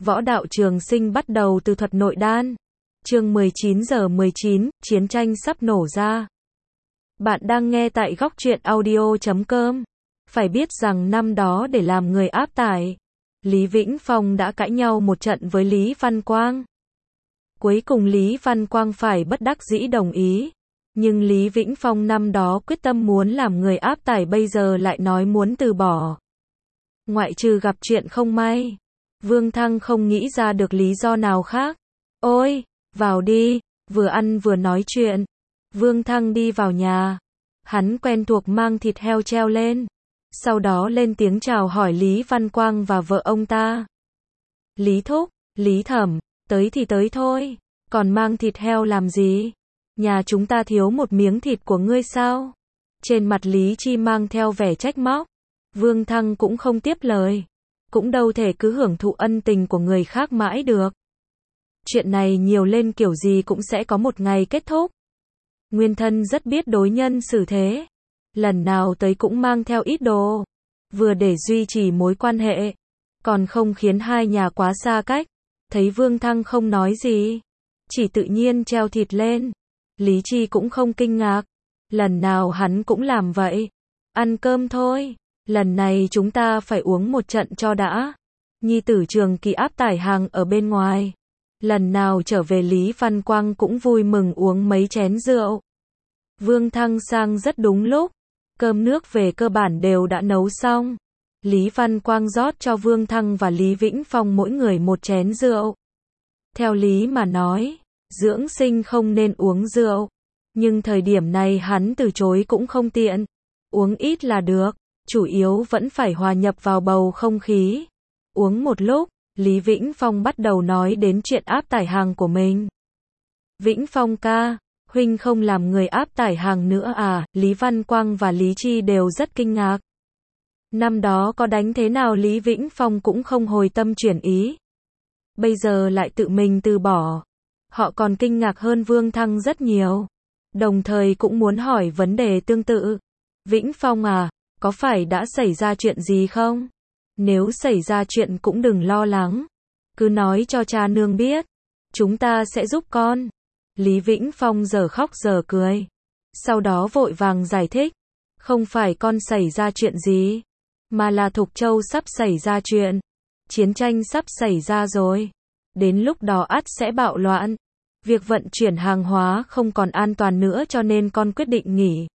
Võ đạo trường sinh bắt đầu từ thuật nội đan. Chương 19:19, chiến tranh sắp nổ ra. Bạn đang nghe tại góc truyện audio.com. Phải biết rằng năm đó để làm người áp tải, Lý Vĩnh Phong đã cãi nhau một trận với Lý Văn Quang. Cuối cùng Lý Văn Quang phải bất đắc dĩ đồng ý. Nhưng Lý Vĩnh Phong năm đó quyết tâm muốn làm người áp tải, bây giờ lại nói muốn từ bỏ. Ngoại trừ gặp chuyện không may, Vương Thăng không nghĩ ra được lý do nào khác. Ôi, vào đi, vừa ăn vừa nói chuyện. Vương Thăng đi vào nhà. Hắn quen thuộc mang thịt heo treo lên. Sau đó lên tiếng chào hỏi Lý Văn Quang và vợ ông ta. Lý Thúc, Lý Thẩm, tới thì tới thôi. Còn mang thịt heo làm gì? Nhà chúng ta thiếu một miếng thịt của ngươi sao? Trên mặt Lý Chi mang theo vẻ trách móc. Vương Thăng cũng không tiếp lời. Cũng đâu thể cứ hưởng thụ ân tình của người khác mãi được. Chuyện này nhiều lên kiểu gì cũng sẽ có một ngày kết thúc. Nguyên thân rất biết đối nhân xử thế. Lần nào tới cũng mang theo ít đồ. Vừa để duy trì mối quan hệ, còn không khiến hai nhà quá xa cách. Thấy Vương Thăng không nói gì, chỉ tự nhiên treo thịt lên. Lý Chi cũng không kinh ngạc. Lần nào hắn cũng làm vậy. Ăn cơm thôi. Lần này chúng ta phải uống một trận cho đã. Nhi tử Trường Kỳ áp tải hàng ở bên ngoài. Lần nào trở về Lý Văn Quang cũng vui mừng uống mấy chén rượu. Vương Thăng sang rất đúng lúc. Cơm nước về cơ bản đều đã nấu xong. Lý Văn Quang rót cho Vương Thăng và Lý Vĩnh Phong mỗi người một chén rượu. Theo lý mà nói, dưỡng sinh không nên uống rượu. Nhưng thời điểm này hắn từ chối cũng không tiện. Uống ít là được. Chủ yếu vẫn phải hòa nhập vào bầu không khí. Uống một lúc, Lý Vĩnh Phong bắt đầu nói đến chuyện áp tải hàng của mình. Vĩnh Phong ca, huynh không làm người áp tải hàng nữa à? Lý Văn Quang và Lý Chi đều rất kinh ngạc. Năm đó có đánh thế nào Lý Vĩnh Phong cũng không hồi tâm chuyển ý. Bây giờ lại tự mình từ bỏ. Họ còn kinh ngạc hơn Vương Thăng rất nhiều. Đồng thời cũng muốn hỏi vấn đề tương tự. Vĩnh Phong à, có phải đã xảy ra chuyện gì không? Nếu xảy ra chuyện cũng đừng lo lắng. Cứ nói cho cha nương biết. Chúng ta sẽ giúp con. Lý Vĩnh Phong giờ khóc giờ cười. Sau đó vội vàng giải thích. Không phải con xảy ra chuyện gì, mà là Thục Châu sắp xảy ra chuyện. Chiến tranh sắp xảy ra rồi. Đến lúc đó ắt sẽ bạo loạn. Việc vận chuyển hàng hóa không còn an toàn nữa cho nên con quyết định nghỉ.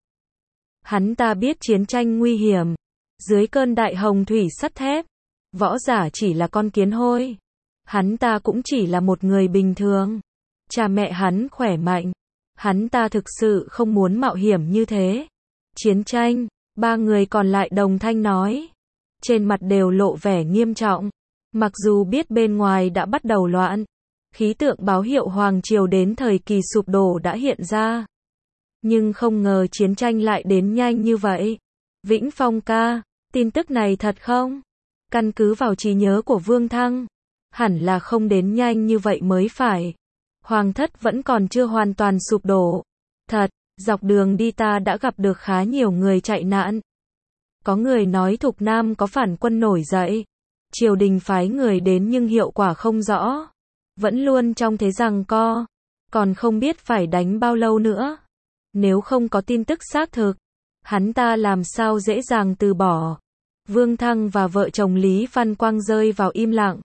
Hắn ta biết chiến tranh nguy hiểm. Dưới cơn đại hồng thủy sắt thép, võ giả chỉ là con kiến hôi. Hắn ta cũng chỉ là một người bình thường. Cha mẹ hắn khỏe mạnh. Hắn ta thực sự không muốn mạo hiểm như thế. Chiến tranh, ba người còn lại đồng thanh nói. Trên mặt đều lộ vẻ nghiêm trọng. Mặc dù biết bên ngoài đã bắt đầu loạn. Khí tượng báo hiệu Hoàng Triều đến thời kỳ sụp đổ đã hiện ra. Nhưng không ngờ chiến tranh lại đến nhanh như vậy. Vĩnh Phong ca, tin tức này thật không? Căn cứ vào trí nhớ của Vương Thăng, hẳn là không đến nhanh như vậy mới phải. Hoàng thất vẫn còn chưa hoàn toàn sụp đổ. Thật, dọc đường đi ta đã gặp được khá nhiều người chạy nạn. Có người nói Thục Nam có phản quân nổi dậy. Triều đình phái người đến nhưng hiệu quả không rõ. Vẫn luôn trong thế giằng co. Còn không biết phải đánh bao lâu nữa. Nếu không có tin tức xác thực, hắn ta làm sao dễ dàng từ bỏ. Vương Thăng và vợ chồng Lý Văn Quang rơi vào im lặng.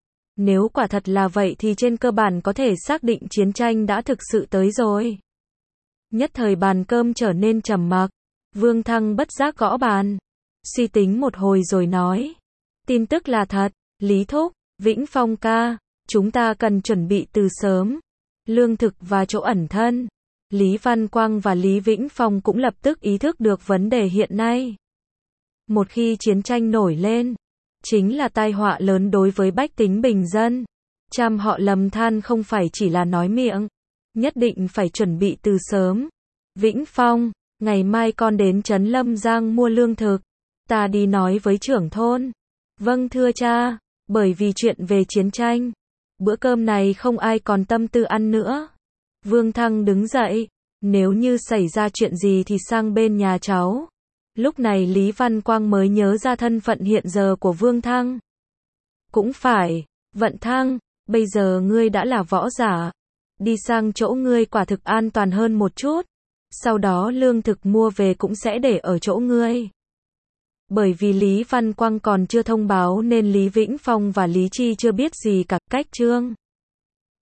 Nếu quả thật là vậy thì trên cơ bản có thể xác định chiến tranh đã thực sự tới rồi. Nhất thời bàn cơm trở nên trầm mặc. Vương Thăng bất giác gõ bàn. Suy tính một hồi rồi nói. Tin tức là thật, Lý Thúc, Vĩnh Phong ca, chúng ta cần chuẩn bị từ sớm. Lương thực và chỗ ẩn thân. Lý Văn Quang và Lý Vĩnh Phong cũng lập tức ý thức được vấn đề hiện nay. Một khi chiến tranh nổi lên, chính là tai họa lớn đối với bách tính bình dân. Trăm họ lầm than không phải chỉ là nói miệng. Nhất định phải chuẩn bị từ sớm. Vĩnh Phong, ngày mai con đến trấn Lâm Giang mua lương thực. Ta đi nói với trưởng thôn. Vâng thưa cha, bởi vì chuyện về chiến tranh. Bữa cơm này không ai còn tâm tư ăn nữa. Vương Thăng đứng dậy. Nếu như xảy ra chuyện gì thì sang bên nhà cháu. Lúc này Lý Văn Quang mới nhớ ra thân phận hiện giờ của Vương Thăng. Cũng phải, Vận Thăng, bây giờ ngươi đã là võ giả. Đi sang chỗ ngươi quả thực an toàn hơn một chút. Sau đó lương thực mua về cũng sẽ để ở chỗ ngươi. Bởi vì Lý Văn Quang còn chưa thông báo nên Lý Vĩnh Phong và Lý Chi chưa biết gì cả. Cách chương